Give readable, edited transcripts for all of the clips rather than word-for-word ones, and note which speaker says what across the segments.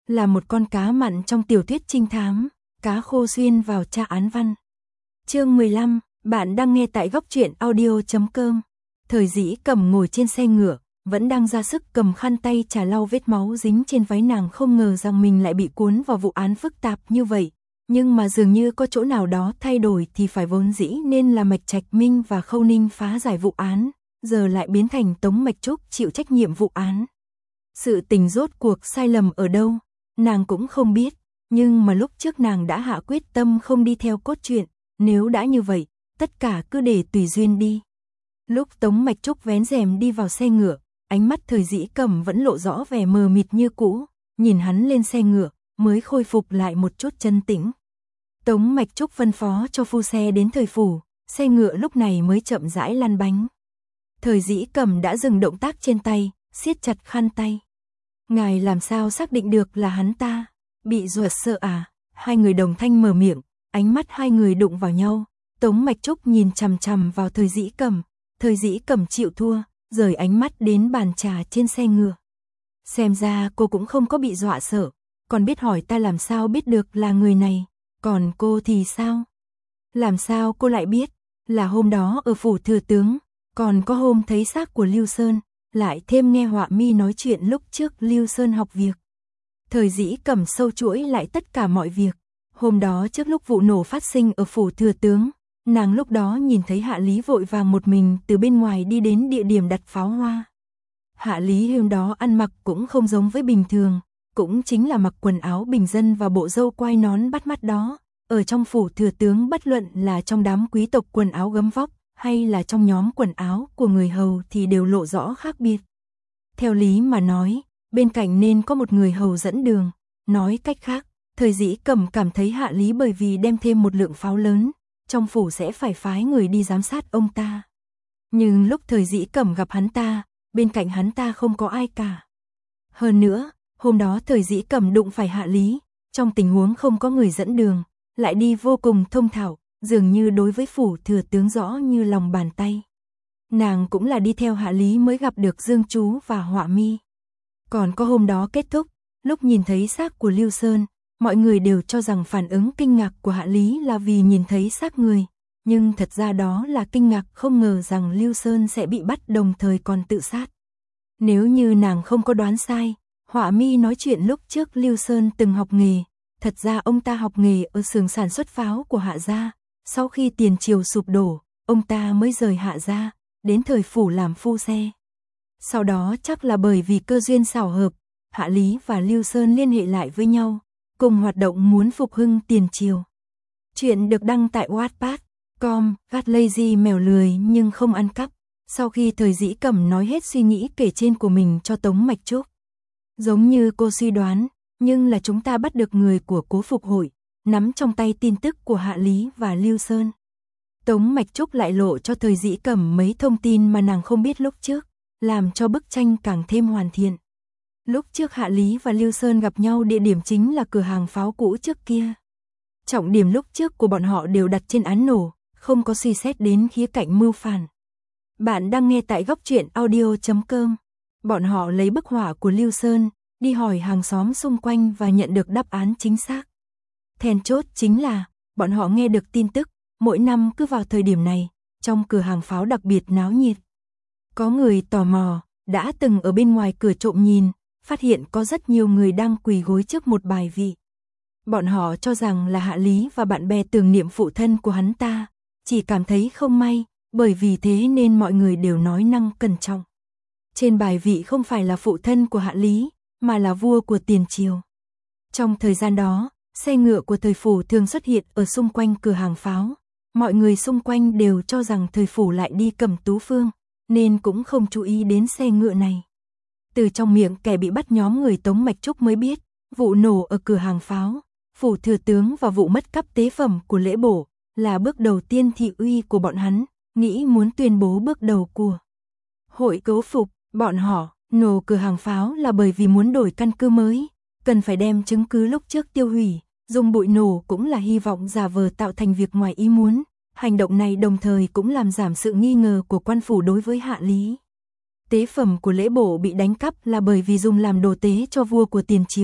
Speaker 1: là một con cá mặn trong tiểu thuyết trinh thám, cá khô xuyên vào tra án văn. Chương 15, bạn đang nghe tại góc truyện audio.com. Thời Dĩ Cẩm ngồi trên xe ngựa, vẫn đang ra sức cầm khăn tay chà lau vết máu dính trên váy, nàng không ngờ rằng mình lại bị cuốn vào vụ án phức tạp như vậy. Nhưng mà dường như có chỗ nào đó thay đổi thì phải, vốn dĩ nên là Mạch Trạch Minh và Khâu Ninh phá giải vụ án, giờ lại biến thành Tống Mạch Trúc chịu trách nhiệm vụ án. Sự tình rốt cuộc sai lầm ở đâu, nàng cũng không biết, nhưng mà lúc trước nàng đã hạ quyết tâm không đi theo cốt truyện, nếu đã như vậy, tất cả cứ để tùy duyên đi. Lúc Tống Mạch Trúc vén rèm đi vào xe ngựa, ánh mắt Thời Dĩ Cẩm vẫn lộ rõ vẻ mờ mịt như cũ, nhìn hắn lên xe ngựa, mới khôi phục lại một chút chân tĩnh. Tống Mạch Trúc phân phó cho phu xe đến Thời phủ, xe ngựa lúc này mới chậm rãi lăn bánh. Thời Dĩ Cẩm đã dừng động tác trên tay, siết chặt khăn tay. Ngài làm sao xác định được là hắn ta? Bị dọa sợ à? Hai người đồng thanh mở miệng, ánh mắt hai người đụng vào nhau. Tống Mạch Trúc nhìn chằm chằm vào Thời Dĩ Cẩm. Thời Dĩ Cẩm chịu thua, rời ánh mắt đến bàn trà trên xe ngựa. Xem ra cô cũng không có bị dọa sợ, còn biết hỏi ta làm sao biết được là người này. Còn cô thì sao? Làm sao cô lại biết? Là hôm đó ở phủ thừa tướng, còn có hôm thấy xác của Lưu Sơn, lại thêm nghe Họa Mi nói chuyện lúc trước Lưu Sơn học việc. Thời Dĩ Cẩm sâu chuỗi lại tất cả mọi việc. Hôm đó trước lúc vụ nổ phát sinh ở phủ thừa tướng, nàng lúc đó nhìn thấy Hạ Lý vội vàng một mình từ bên ngoài đi đến địa điểm đặt pháo hoa. Hạ Lý hôm đó ăn mặc cũng không giống với bình thường, cũng chính là mặc quần áo bình dân và bộ râu quai nón bắt mắt đó. Ở trong phủ thừa tướng, bất luận là trong đám quý tộc quần áo gấm vóc, hay là trong nhóm quần áo của người hầu thì đều lộ rõ khác biệt. Theo lý mà nói, bên cạnh nên có một người hầu dẫn đường. Nói cách khác, Thời Dĩ Cẩm cảm thấy Hạ Lý bởi vì đem thêm một lượng pháo lớn, trong phủ sẽ phải phái người đi giám sát ông ta. Nhưng lúc Thời Dĩ Cẩm gặp hắn ta, bên cạnh hắn ta không có ai cả. Hơn nữa, hôm đó Thời Dĩ Cẩm đụng phải Hạ Lý, trong tình huống không có người dẫn đường, lại đi vô cùng thông thạo, dường như đối với phủ thừa tướng rõ như lòng bàn tay. Nàng cũng là đi theo Hạ Lý mới gặp được Dương Chú và Họa Mi. Còn có hôm đó kết thúc, lúc nhìn thấy xác của Lưu Sơn, mọi người đều cho rằng phản ứng kinh ngạc của Hạ Lý là vì nhìn thấy xác người, nhưng thật ra đó là kinh ngạc không ngờ rằng Lưu Sơn sẽ bị bắt đồng thời còn tự sát. Nếu như nàng không có đoán sai, Họa Mi nói chuyện lúc trước Lưu Sơn từng học nghề, thật ra ông ta học nghề ở xưởng sản xuất pháo của Hạ gia, sau khi tiền triều sụp đổ, ông ta mới rời Hạ gia, đến Thời phủ làm phu xe. Sau đó chắc là bởi vì cơ duyên xảo hợp, Hạ Lý và Lưu Sơn liên hệ lại với nhau, cùng hoạt động muốn phục hưng tiền triều. Chuyện được đăng tại Wattpad.com, gắt lazy mèo lười nhưng không ăn cắp. Sau khi Thời Dĩ Cẩm nói hết suy nghĩ kể trên của mình cho Tống Mạch Trúc. Giống như cô suy đoán, nhưng là chúng ta bắt được người của Cố Phục Hội, nắm trong tay tin tức của Hạ Lý và Lưu Sơn. Tống Mạch Trúc lại lộ cho Thời Dĩ Cẩm mấy thông tin mà nàng không biết lúc trước, làm cho bức tranh càng thêm hoàn thiện. Lúc trước Hạ Lý và Lưu Sơn gặp nhau địa điểm chính là cửa hàng pháo cũ trước kia. Trọng điểm lúc trước của bọn họ đều đặt trên án nổ, không có suy xét đến khía cạnh mưu phản. Bạn đang nghe tại góc truyện audio.com. Bọn họ lấy bức họa của Lưu Sơn, đi hỏi hàng xóm xung quanh và nhận được đáp án chính xác. Then chốt chính là, bọn họ nghe được tin tức, mỗi năm cứ vào thời điểm này, trong cửa hàng pháo đặc biệt náo nhiệt. Có người tò mò, đã từng ở bên ngoài cửa trộm nhìn, phát hiện có rất nhiều người đang quỳ gối trước một bài vị. Bọn họ cho rằng là Hạ Lý và bạn bè tưởng niệm phụ thân của hắn ta, chỉ cảm thấy không may, bởi vì thế nên mọi người đều nói năng cẩn trọng. Trên bài vị không phải là phụ thân của Hạ Lý, mà là vua của tiền triều. Trong thời gian đó, xe ngựa của Thời phủ thường xuất hiện ở xung quanh cửa hàng pháo. Mọi người xung quanh đều cho rằng Thời phủ lại đi Cẩm Tú Phương, nên cũng không chú ý đến xe ngựa này. Từ trong miệng kẻ bị bắt nhóm người Tống Mạch Trúc mới biết, vụ nổ ở cửa hàng pháo, phủ thừa tướng và vụ mất cắp tế phẩm của lễ bổ, là bước đầu tiên thị uy của bọn hắn, nghĩ muốn tuyên bố bước đầu của hội Cố Phục. Bọn họ nổ cửa hàng pháo là bởi vì muốn đổi căn cứ mới, cần phải đem chứng cứ lúc trước tiêu hủy, dùng bụi nổ cũng là hy vọng giả vờ tạo thành việc ngoài ý muốn. Hành động này đồng thời cũng làm giảm sự nghi ngờ của quan phủ đối với Hạ Lý. Tế phẩm của lễ bổ bị đánh cắp là bởi vì dùng làm đồ tế cho vua của tiền triều,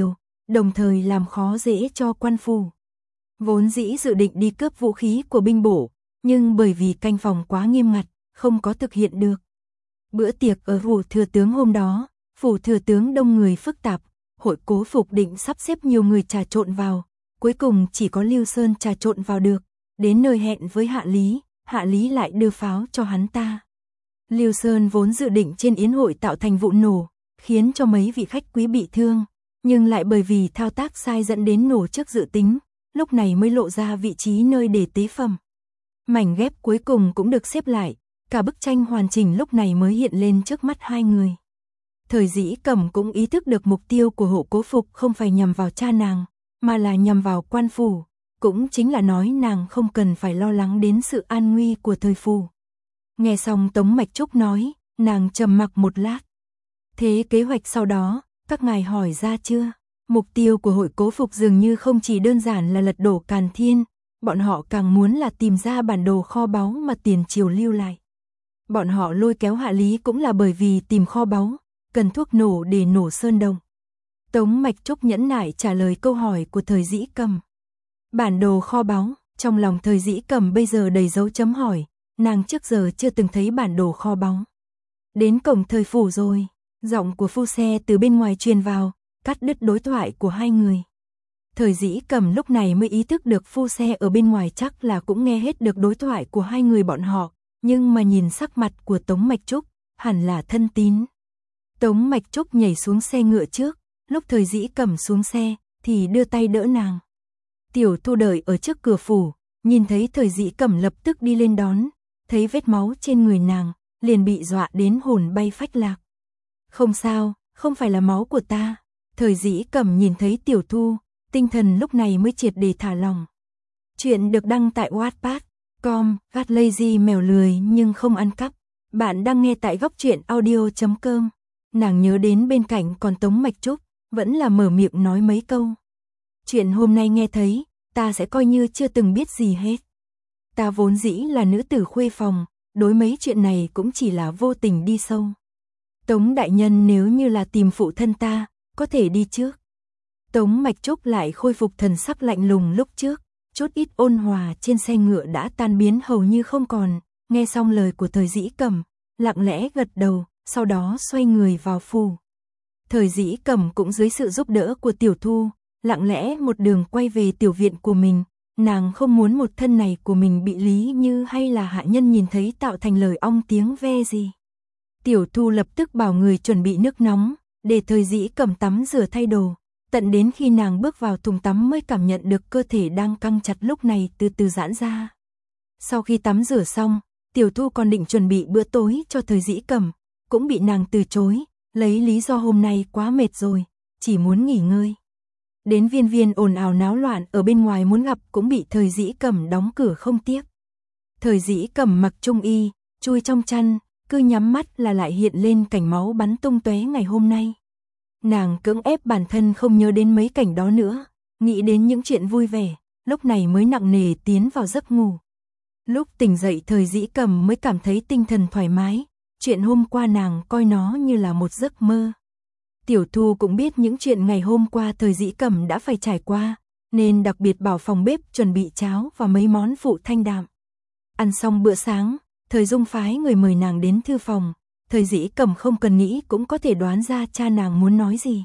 Speaker 1: đồng thời làm khó dễ cho quan phủ. Vốn dĩ dự định đi cướp vũ khí của binh bổ, nhưng bởi vì canh phòng quá nghiêm ngặt, không có thực hiện được. Bữa tiệc ở phủ thừa tướng hôm đó, phủ thừa tướng đông người phức tạp, hội Cố Phục định sắp xếp nhiều người trà trộn vào, cuối cùng chỉ có Lưu Sơn trà trộn vào được, đến nơi hẹn với Hạ Lý lại đưa pháo cho hắn ta. Lưu Sơn vốn dự định trên yến hội tạo thành vụ nổ, khiến cho mấy vị khách quý bị thương, nhưng lại bởi vì thao tác sai dẫn đến nổ trước dự tính, lúc này mới lộ ra vị trí nơi để tế phẩm. Mảnh ghép cuối cùng cũng được xếp lại, cả bức tranh hoàn chỉnh lúc này mới hiện lên trước mắt hai người. Thời Dĩ Cẩm cũng ý thức được mục tiêu của Hộ Cố Phục không phải nhằm vào cha nàng, mà là nhằm vào quan phủ, cũng chính là nói nàng không cần phải lo lắng đến sự an nguy của thời phủ. Nghe xong Tống Mạch Trúc nói, nàng trầm mặc một lát. Thế kế hoạch sau đó, các ngài hỏi ra chưa? Mục tiêu của Hội Cố Phục dường như không chỉ đơn giản là lật đổ Càn Thiên, bọn họ càng muốn là tìm ra bản đồ kho báu mà tiền triều lưu lại. Bọn họ lôi kéo Hạ Lý cũng là bởi vì tìm kho báu, cần thuốc nổ để nổ sơn đồng. Tống Mạch Trúc nhẫn nại trả lời câu hỏi của Thời Dĩ Cẩm. Bản đồ kho báu, trong lòng Thời Dĩ Cẩm bây giờ đầy dấu chấm hỏi, nàng trước giờ chưa từng thấy bản đồ kho báu. Đến cổng thời phủ rồi, giọng của phu xe từ bên ngoài truyền vào, cắt đứt đối thoại của hai người. Thời Dĩ Cẩm lúc này mới ý thức được phu xe ở bên ngoài chắc là cũng nghe hết được đối thoại của hai người bọn họ, nhưng mà nhìn sắc mặt của Tống Mạch Trúc, hẳn là thân tín. Tống Mạch Trúc nhảy xuống xe ngựa trước, lúc Thời Dĩ Cẩm xuống xe, thì đưa tay đỡ nàng. Tiểu Thu đợi ở trước cửa phủ, nhìn thấy Thời Dĩ Cẩm lập tức đi lên đón, thấy vết máu trên người nàng, liền bị dọa đến hồn bay phách lạc. Không sao, không phải là máu của ta. Thời Dĩ Cẩm nhìn thấy Tiểu Thu, tinh thần lúc này mới triệt để thả lòng. Chuyện được đăng tại Wattpad.com, gắt lazy mèo lười nhưng không ăn cắp. Bạn đang nghe tại góc truyện audio.com. Nàng nhớ đến bên cạnh còn Tống Mạch Trúc, vẫn là mở miệng nói mấy câu. Chuyện hôm nay nghe thấy, ta sẽ coi như chưa từng biết gì hết. Ta vốn dĩ là nữ tử khuê phòng, đối mấy chuyện này cũng chỉ là vô tình đi sâu. Tống đại nhân nếu như là tìm phụ thân ta, có thể đi trước. Tống Mạch Trúc lại khôi phục thần sắc lạnh lùng lúc trước, chút ít ôn hòa trên xe ngựa đã tan biến hầu như không còn, nghe xong lời của Thời Dĩ Cẩm, lặng lẽ gật đầu, sau đó xoay người vào phủ. Thời Dĩ Cẩm cũng dưới sự giúp đỡ của Tiểu Thu, lặng lẽ một đường quay về tiểu viện của mình, nàng không muốn một thân này của mình bị Lý Như hay là hạ nhân nhìn thấy tạo thành lời ong tiếng ve gì. Tiểu Thu lập tức bảo người chuẩn bị nước nóng, để Thời Dĩ Cẩm tắm rửa thay đồ, tận đến khi nàng bước vào thùng tắm mới cảm nhận được cơ thể đang căng chặt lúc này từ từ giãn ra. Sau khi tắm rửa xong, Tiểu Thu còn định chuẩn bị bữa tối cho Thời Dĩ Cẩm, cũng bị nàng từ chối, lấy lý do hôm nay quá mệt rồi, chỉ muốn nghỉ ngơi. Đến Viên Viên ồn ào náo loạn ở bên ngoài muốn gặp cũng bị Thời Dĩ Cẩm đóng cửa không tiếp. Thời Dĩ Cẩm mặc trung y, chui trong chăn, cứ nhắm mắt là lại hiện lên cảnh máu bắn tung tóe ngày hôm nay. Nàng cưỡng ép bản thân không nhớ đến mấy cảnh đó nữa, nghĩ đến những chuyện vui vẻ, lúc này mới nặng nề tiến vào giấc ngủ. Lúc tỉnh dậy Thời Dĩ Cẩm mới cảm thấy tinh thần thoải mái, chuyện hôm qua nàng coi nó như là một giấc mơ. Tiểu Thu cũng biết những chuyện ngày hôm qua Thời Dĩ Cẩm đã phải trải qua, nên đặc biệt bảo phòng bếp chuẩn bị cháo và mấy món phụ thanh đạm. Ăn xong bữa sáng, Thời Dung phái người mời nàng đến thư phòng, Thời Dĩ Cẩm không cần nghĩ cũng có thể đoán ra cha nàng muốn nói gì.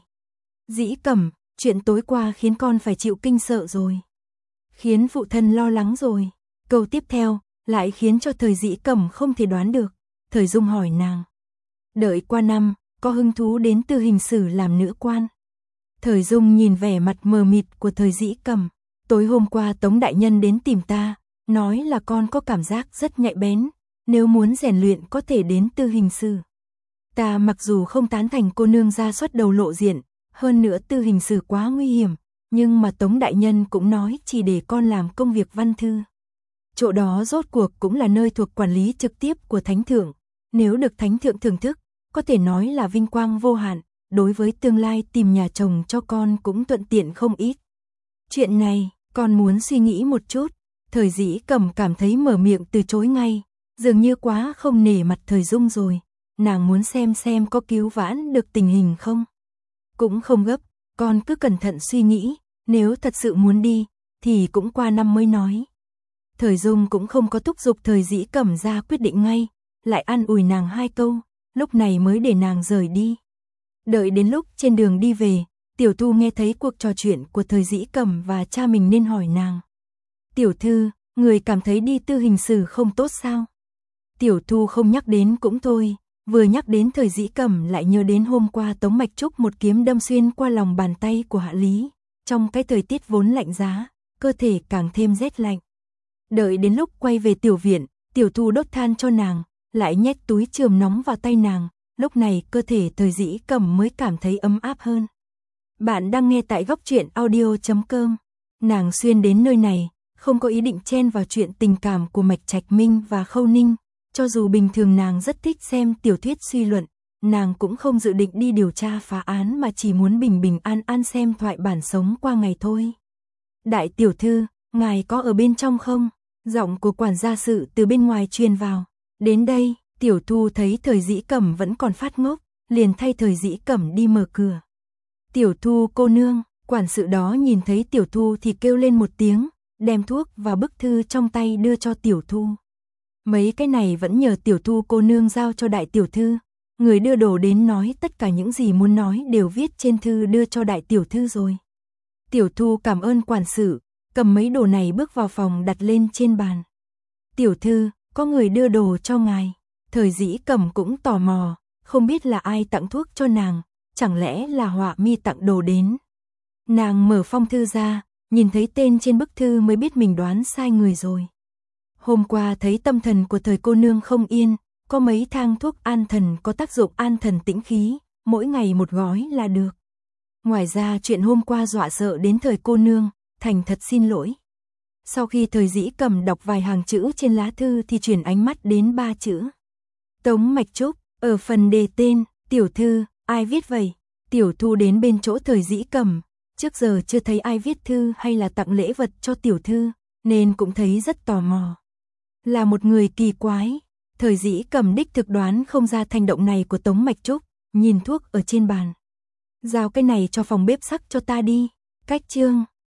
Speaker 1: Dĩ Cẩm, chuyện tối qua khiến con phải chịu kinh sợ rồi. Khiến phụ thân lo lắng rồi. Câu tiếp theo, lại khiến cho Thời Dĩ Cẩm không thể đoán được. Thời Dung hỏi nàng. Đợi qua năm, có hứng thú đến Tư Hình Sử làm nữ quan. Thời Dung nhìn vẻ mặt mờ mịt của Thời Dĩ Cẩm. Tối hôm qua Tống đại nhân đến tìm ta, nói là con có cảm giác rất nhạy bén. Nếu muốn rèn luyện có thể đến Tư Hình Sử. Ta mặc dù không tán thành cô nương ra xuất đầu lộ diện, hơn nữa Tư Hình Sử quá nguy hiểm, nhưng mà Tống đại nhân cũng nói chỉ để con làm công việc văn thư. Chỗ đó rốt cuộc cũng là nơi thuộc quản lý trực tiếp của Thánh Thượng, nếu được Thánh Thượng thưởng thức, có thể nói là vinh quang vô hạn, đối với tương lai tìm nhà chồng cho con cũng thuận tiện không ít. Chuyện này, con muốn suy nghĩ một chút. Thời Dĩ Cẩm cảm thấy mở miệng từ chối ngay, dường như quá không nể mặt Thời Dung rồi, nàng muốn xem có cứu vãn được tình hình không. Cũng không gấp, con cứ cẩn thận suy nghĩ, nếu thật sự muốn đi, thì cũng qua năm mới nói. Thời Dung cũng không có thúc giục Thời Dĩ Cẩm ra quyết định ngay, lại an ủi nàng 2 câu, lúc này mới để nàng rời đi. Đợi đến lúc trên đường đi về, Tiểu Thu nghe thấy cuộc trò chuyện của Thời Dĩ Cẩm và cha mình nên hỏi nàng. Tiểu thư, người cảm thấy đi Tư Hình Sử không tốt sao? Tiểu Thu không nhắc đến cũng thôi, vừa nhắc đến Thời Dĩ Cẩm lại nhớ đến hôm qua Tống Mạch Trúc một kiếm đâm xuyên qua lòng bàn tay của Hạ Lý, trong cái thời tiết vốn lạnh giá, cơ thể càng thêm rét lạnh. Đợi đến lúc quay về tiểu viện, Tiểu Thu đốt than cho nàng, lại nhét túi chườm nóng vào tay nàng, lúc này cơ thể Thời Dĩ Cẩm mới cảm thấy ấm áp hơn. Bạn đang nghe tại goctruyện.audio.com. Nàng xuyên đến nơi này, không có ý định chen vào chuyện tình cảm của Mạch Trạch Minh và Khâu Ninh, cho dù bình thường nàng rất thích xem tiểu thuyết suy luận, nàng cũng không dự định đi điều tra phá án mà chỉ muốn bình bình an an xem thoại bản sống qua ngày thôi. Đại tiểu thư, ngài có ở bên trong không? Giọng của quản gia sự từ bên ngoài truyền vào. Đến đây, Tiểu Thu thấy Thời Dĩ Cẩm vẫn còn phát ngốc, liền thay Thời Dĩ Cẩm đi mở cửa. Tiểu Thu cô nương, quản sự đó nhìn thấy Tiểu Thu thì kêu lên một tiếng, đem thuốc và bức thư trong tay đưa cho Tiểu Thu. Mấy cái này vẫn nhờ Tiểu Thu cô nương giao cho đại tiểu thư, người đưa đồ đến nói tất cả những gì muốn nói đều viết trên thư đưa cho đại tiểu thư rồi. Tiểu Thu cảm ơn quản sự, cầm mấy đồ này bước vào phòng đặt lên trên bàn. Tiểu thư, có người đưa đồ cho ngài. Thời Dĩ Cẩm cũng tò mò, không biết là ai tặng thuốc cho nàng, chẳng lẽ là Họa Mi tặng đồ đến. Nàng mở phong thư ra, nhìn thấy tên trên bức thư mới biết mình đoán sai người rồi. Hôm qua thấy tâm thần của Thời cô nương không yên, có mấy thang thuốc an thần có tác dụng an thần tĩnh khí, mỗi ngày một gói là được. Ngoài ra chuyện hôm qua dọa sợ đến Thời cô nương, thành thật xin lỗi. Sau khi Thời Dĩ Cẩm đọc vài hàng chữ trên lá thư thì chuyển ánh mắt đến 3 chữ. Tống Mạch Trúc, ở phần đề tên, tiểu thư, ai viết vậy? Tiểu Thu đến bên chỗ Thời Dĩ Cẩm, trước giờ chưa thấy ai viết thư hay là tặng lễ vật cho tiểu thư, nên cũng thấy rất tò mò. Là một người kỳ quái, Thời Dĩ Cẩm đích thực đoán không ra hành động này của Tống Mạch Trúc, nhìn thuốc ở trên bàn. Giao cái này cho phòng bếp sắc cho ta đi, cách chương.